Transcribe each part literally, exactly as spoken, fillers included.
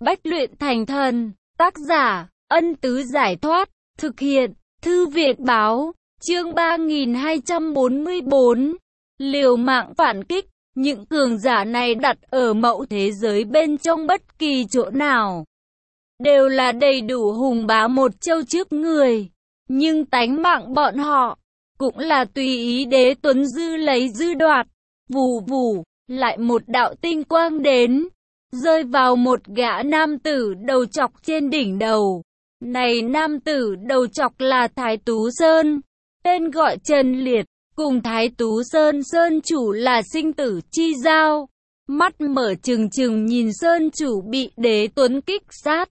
Bách luyện thành thần. Tác giả, Ân Tứ Giải Thoát. Thực hiện, Thư Việt Báo. Chương ba nghìn hai trăm bốn mươi bốn. Liều mạng phản kích. Những cường giả này đặt ở mẫu thế giới bên trong bất kỳ chỗ nào đều là đầy đủ hùng bá một châu trước người. Nhưng tánh mạng bọn họ cũng là tùy ý Đế Tuấn Dư lấy dư đoạt. Vù vù, lại một đạo tinh quang đến, rơi vào một gã nam tử đầu trọc trên đỉnh đầu. Này nam tử đầu trọc là Thái Tú Sơn, tên gọi Trần Liệt, cùng Thái Tú Sơn Sơn chủ là sinh tử chi giao. Mắt mở trừng trừng nhìn Sơn chủ bị Đế Tuấn kích sát.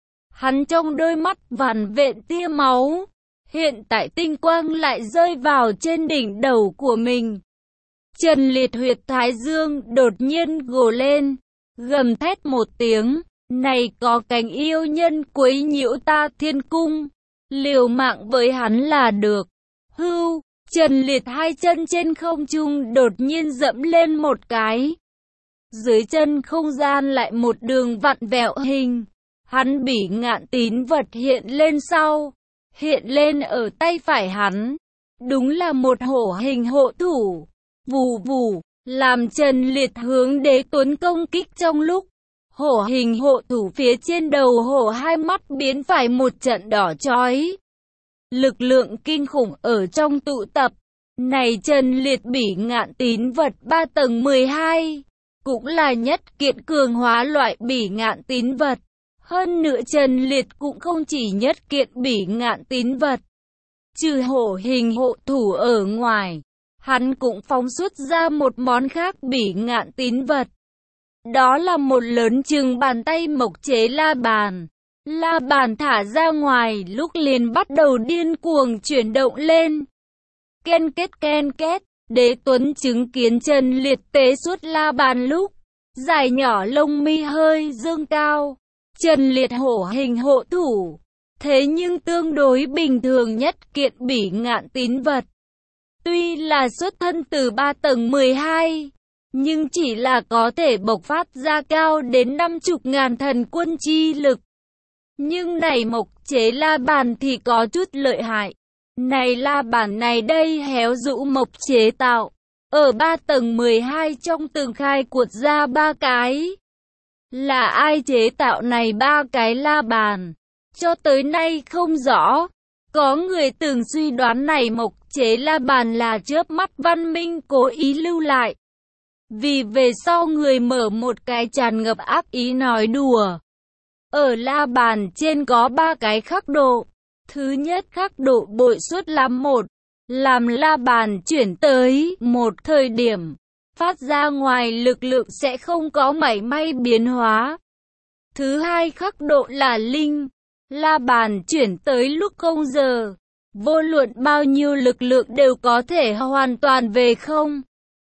Hắn trong đôi mắt vằn vện tia máu. Hiện tại tinh quang lại rơi vào trên đỉnh đầu của mình. Trần Liệt huyệt thái dương đột nhiên gồ lên, gầm thét một tiếng, này có cánh yêu nhân quấy nhiễu ta thiên cung, liều mạng với hắn là được. Hưu, Trần Liệt hai chân trên không trung đột nhiên dẫm lên một cái. Dưới chân không gian lại một đường vặn vẹo hình, hắn bỉ ngạn tín vật hiện lên sau, hiện lên ở tay phải hắn, đúng là một hổ hình hộ thủ. Vù vù, làm Trần Liệt hướng Đế Tuấn công kích trong lúc hổ hình hộ thủ phía trên đầu hổ hai mắt biến phải một trận đỏ chói. Lực lượng kinh khủng ở trong tụ tập. Này Trần Liệt bỉ ngạn tín vật ba tầng mười hai, cũng là nhất kiện cường hóa loại bỉ ngạn tín vật. Hơn nữa Trần Liệt cũng không chỉ nhất kiện bỉ ngạn tín vật. Trừ hổ hình hộ thủ ở ngoài, hắn cũng phóng xuất ra một món khác bỉ ngạn tín vật. Đó là một lớn chừng bàn tay mộc chế la bàn. La bàn thả ra ngoài lúc liền bắt đầu điên cuồng chuyển động lên. Ken kết ken kết, Đế Tuấn chứng kiến Trần Liệt tế suốt la bàn lúc, dài nhỏ lông mi hơi dương cao. Trần Liệt hổ hình hộ thủ, thế nhưng tương đối bình thường nhất kiện bỉ ngạn tín vật. Tuy là xuất thân từ ba tầng mười hai, nhưng chỉ là có thể bộc phát ra cao đến năm mươi ngàn thần quân chi lực. Nhưng này mộc chế la bàn thì có chút lợi hại. Này la bàn này đây héo rũ mộc chế tạo, ở ba tầng mười hai trong tường khai cuột ra ba cái. Là ai chế tạo này ba cái la bàn? Cho tới nay không rõ. Có người từng suy đoán này mộc chế la bàn là chớp mắt văn minh cố ý lưu lại. Vì về sau người mở một cái tràn ngập ác ý nói đùa. Ở la bàn trên có ba cái khắc độ. Thứ nhất khắc độ bội suất làm một, làm la bàn chuyển tới một thời điểm, phát ra ngoài lực lượng sẽ không có mảy may biến hóa. Thứ hai khắc độ là linh, la bàn chuyển tới lúc không giờ, vô luận bao nhiêu lực lượng đều có thể hoàn toàn về không.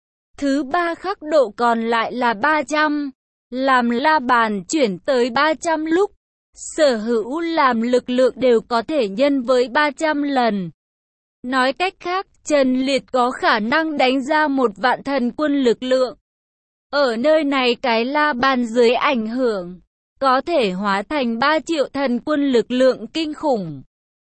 Thứ ba khắc độ còn lại là ba trăm, làm la bàn chuyển tới ba trăm lúc, sở hữu làm lực lượng đều có thể nhân với ba trăm lần. Nói cách khác, Trần Liệt có khả năng đánh ra một vạn thần quân lực lượng. Ở nơi này cái la bàn dưới ảnh hưởng, có thể hóa thành ba triệu thần quân lực lượng kinh khủng.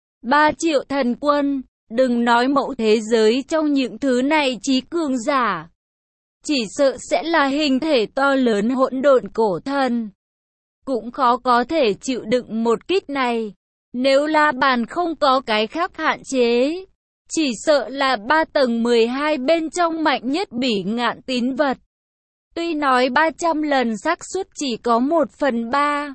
ba triệu thần quân, đừng nói mẫu thế giới trong những thứ này trí cường giả. Chỉ sợ sẽ là hình thể to lớn hỗn độn cổ thần. Cũng khó có thể chịu đựng một kích này. Nếu la bàn không có cái khác hạn chế, chỉ sợ là ba tầng mười hai bên trong mạnh nhất bỉ ngạn tín vật. Tuy nói ba trăm lần xác suất chỉ có một phần ba.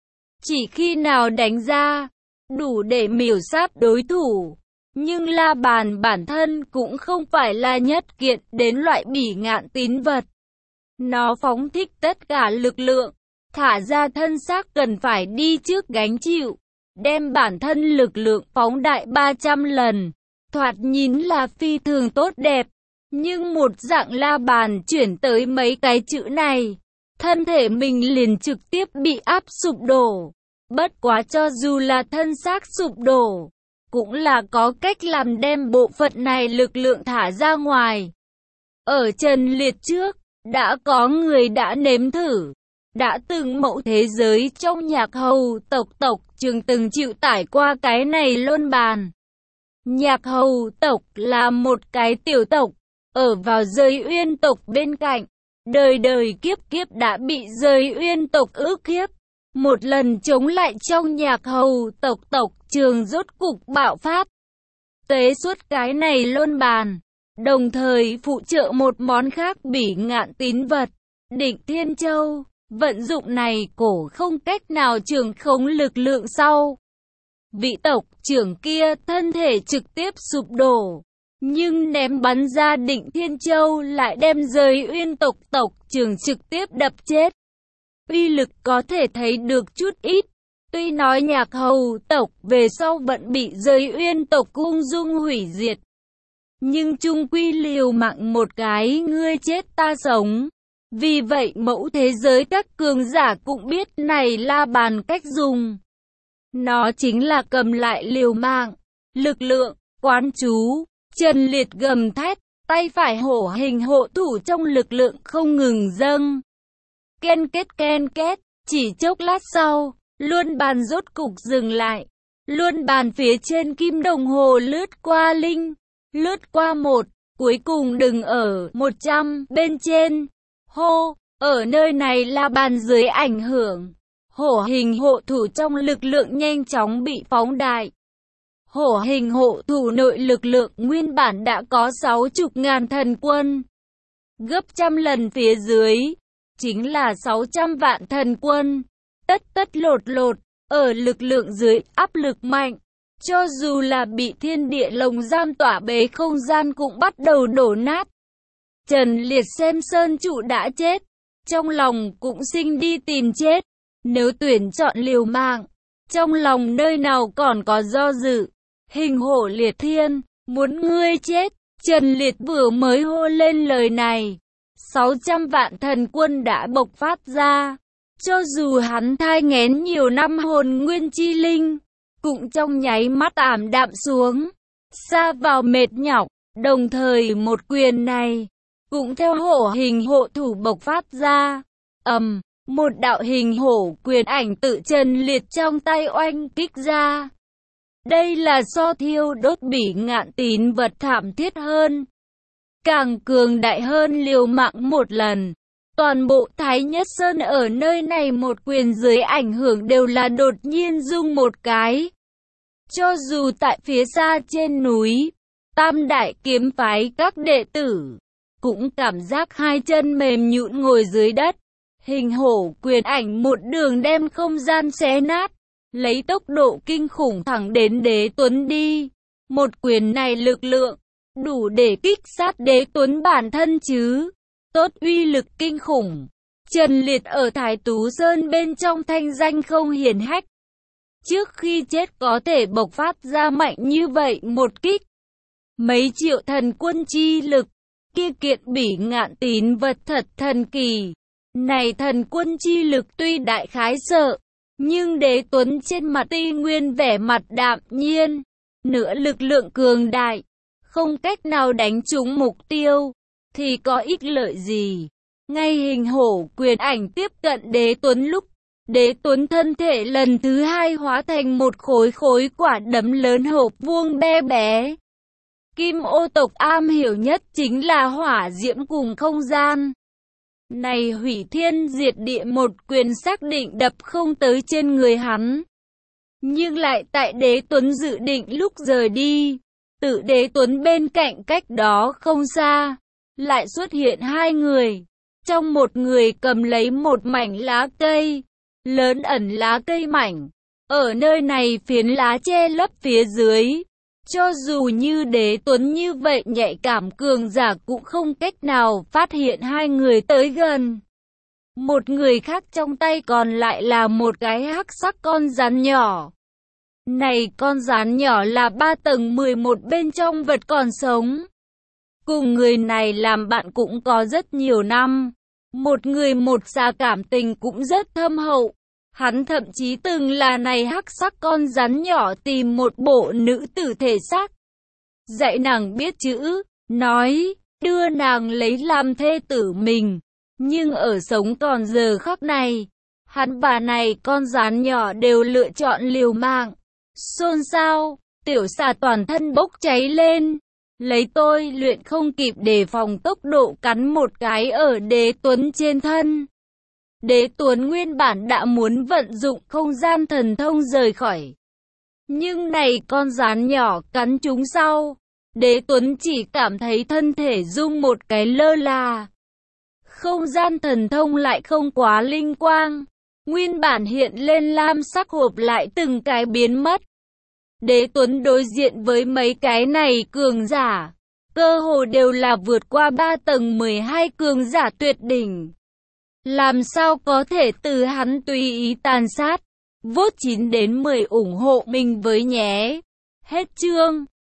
Chỉ khi nào đánh ra, đủ để miểu sát đối thủ. Nhưng la bàn bản thân cũng không phải là nhất kiện đến loại bỉ ngạn tín vật. Nó phóng thích tất cả lực lượng, thả ra thân xác cần phải đi trước gánh chịu, đem bản thân lực lượng phóng đại ba trăm lần. Thoạt nhìn là phi thường tốt đẹp, nhưng một dạng la bàn chuyển tới mấy cái chữ này, thân thể mình liền trực tiếp bị áp sụp đổ. Bất quá cho dù là thân xác sụp đổ, cũng là có cách làm đem bộ phận này lực lượng thả ra ngoài. Ở Trần Liệt trước, đã có người đã nếm thử. Đã từng mẫu thế giới trong nhạc hầu tộc tộc Trường từng chịu tải qua cái này luân bàn. Nhạc hầu tộc là một cái tiểu tộc, ở vào giới uyên tộc bên cạnh. Đời đời kiếp kiếp đã bị giới uyên tộc ức hiếp. Một lần chống lại trong nhạc hầu tộc tộc Trường rốt cục bạo phát. Tế suốt cái này luân bàn. Đồng thời phụ trợ một món khác bỉ ngạn tín vật, Định Thiên Châu. Vận dụng này cổ không cách nào trưởng khống lực lượng sau. Vị tộc trưởng kia thân thể trực tiếp sụp đổ. Nhưng ném bắn ra Định Thiên Châu lại đem giới uyên tộc tộc trưởng trực tiếp đập chết. Uy lực có thể thấy được chút ít. Tuy nói nhạc hầu tộc về sau vẫn bị giới uyên tộc ung dung hủy diệt. Nhưng chung quy liều mạng một cái ngươi chết ta sống. Vì vậy mẫu thế giới các cường giả cũng biết này la bàn cách dùng. Nó chính là cầm lại liều mạng, lực lượng, quán chú. Trần Liệt gầm thét, tay phải hổ hình hộ thủ trong lực lượng không ngừng dâng. Ken kết ken kết, chỉ chốc lát sau, luân bàn rốt cục dừng lại. Luân bàn phía trên kim đồng hồ lướt qua linh, lướt qua một, cuối cùng đừng ở một trăm bên trên. Hô, ở nơi này là bàn dưới ảnh hưởng. Hổ hình hộ thủ trong lực lượng nhanh chóng bị phóng đại. Hổ hình hộ thủ nội lực lượng nguyên bản đã có sáu chục ngàn thần quân. Gấp trăm lần phía dưới, chính là sáu trăm vạn thần quân. Tất tất lột lột, ở lực lượng dưới áp lực mạnh. Cho dù là bị thiên địa lồng giam tỏa bế không gian cũng bắt đầu đổ nát. Trần Liệt xem Sơn Trụ đã chết, trong lòng cũng sinh đi tìm chết. Nếu tuyển chọn liều mạng, trong lòng nơi nào còn có do dự. Hình hổ liệt thiên, muốn ngươi chết. Trần Liệt vừa mới hô lên lời này, sáu trăm vạn thần quân đã bộc phát ra. Cho dù hắn thai nghén nhiều năm hồn nguyên chi linh, cũng trong nháy mắt ảm đạm xuống, xa vào mệt nhọc. Đồng thời một quyền này cũng theo hổ hình hộ thủ bộc phát ra. Ầm, um, một đạo hình hổ quyền ảnh tự Trần Liệt trong tay oanh kích ra. Đây là so thiêu đốt bỉ ngạn tín vật thảm thiết hơn, càng cường đại hơn liều mạng một lần. Toàn bộ Thái Nhất Sơn ở nơi này một quyền dưới ảnh hưởng đều là đột nhiên rung một cái. Cho dù tại phía xa trên núi, Tam Đại Kiếm Phái các đệ tử cũng cảm giác hai chân mềm nhũn ngồi dưới đất. Hình hổ quyền ảnh một đường đem không gian xé nát, lấy tốc độ kinh khủng thẳng đến Đế Tuấn đi. Một quyền này lực lượng đủ để kích sát Đế Tuấn bản thân chứ. Tốt, uy lực kinh khủng. Trần Liệt ở Thái Tú Sơn bên trong thanh danh không hiển hách. Trước khi chết có thể bộc phát ra mạnh như vậy một kích. Mấy triệu thần quân chi lực, kia kiện bỉ ngạn tín vật thật thần kỳ. Này thần quân chi lực tuy đại khái sợ, nhưng Đế Tuấn trên mặt y nguyên vẻ mặt đạm nhiên. Nửa lực lượng cường đại, không cách nào đánh trúng mục tiêu, thì có ích lợi gì. Ngay hình hổ quyền ảnh tiếp cận Đế Tuấn lúc, Đế Tuấn thân thể lần thứ hai hóa thành một khối khối quả đấm lớn hộp vuông bé bé. Kim ô tộc am hiểu nhất chính là hỏa diễm cùng không gian. Này hủy thiên diệt địa một quyền xác định đập không tới trên người hắn. Nhưng lại tại Đế Tuấn dự định lúc rời đi, tự Đế Tuấn bên cạnh cách đó không xa, lại xuất hiện hai người. Trong một người cầm lấy một mảnh lá cây, lớn ẩn lá cây mảnh. Ở nơi này phiến lá che lấp phía dưới. Cho dù như Đế Tuấn như vậy nhạy cảm cường giả cũng không cách nào phát hiện hai người tới gần. Một người khác trong tay còn lại là một cái hắc sắc con rắn nhỏ. Này con rắn nhỏ là ba tầng mười một bên trong vật còn sống. Cùng người này làm bạn cũng có rất nhiều năm. Một người một xa cảm tình cũng rất thâm hậu. Hắn thậm chí từng là này hắc sắc con rắn nhỏ tìm một bộ nữ tử thể xác, dạy nàng biết chữ, nói, đưa nàng lấy làm thê tử mình. Nhưng ở sống còn giờ khắc này, hắn bà này con rắn nhỏ đều lựa chọn liều mạng. Xôn xao, tiểu xà toàn thân bốc cháy lên. Lấy tôi luyện không kịp đề phòng tốc độ cắn một cái ở Đế Tuấn trên thân. Đế Tuấn nguyên bản đã muốn vận dụng không gian thần thông rời khỏi. Nhưng này con rắn nhỏ cắn chúng sau. Đế Tuấn chỉ cảm thấy thân thể rung một cái lơ là. Không gian thần thông lại không quá linh quang. Nguyên bản hiện lên lam sắc hộp lại từng cái biến mất. Đế Tuấn đối diện với mấy cái này cường giả. Cơ hồ đều là vượt qua ba tầng mười hai cường giả tuyệt đỉnh. Làm sao có thể từ hắn tùy ý tàn sát. Vote chín đến mười ủng hộ mình với nhé. Hết chương.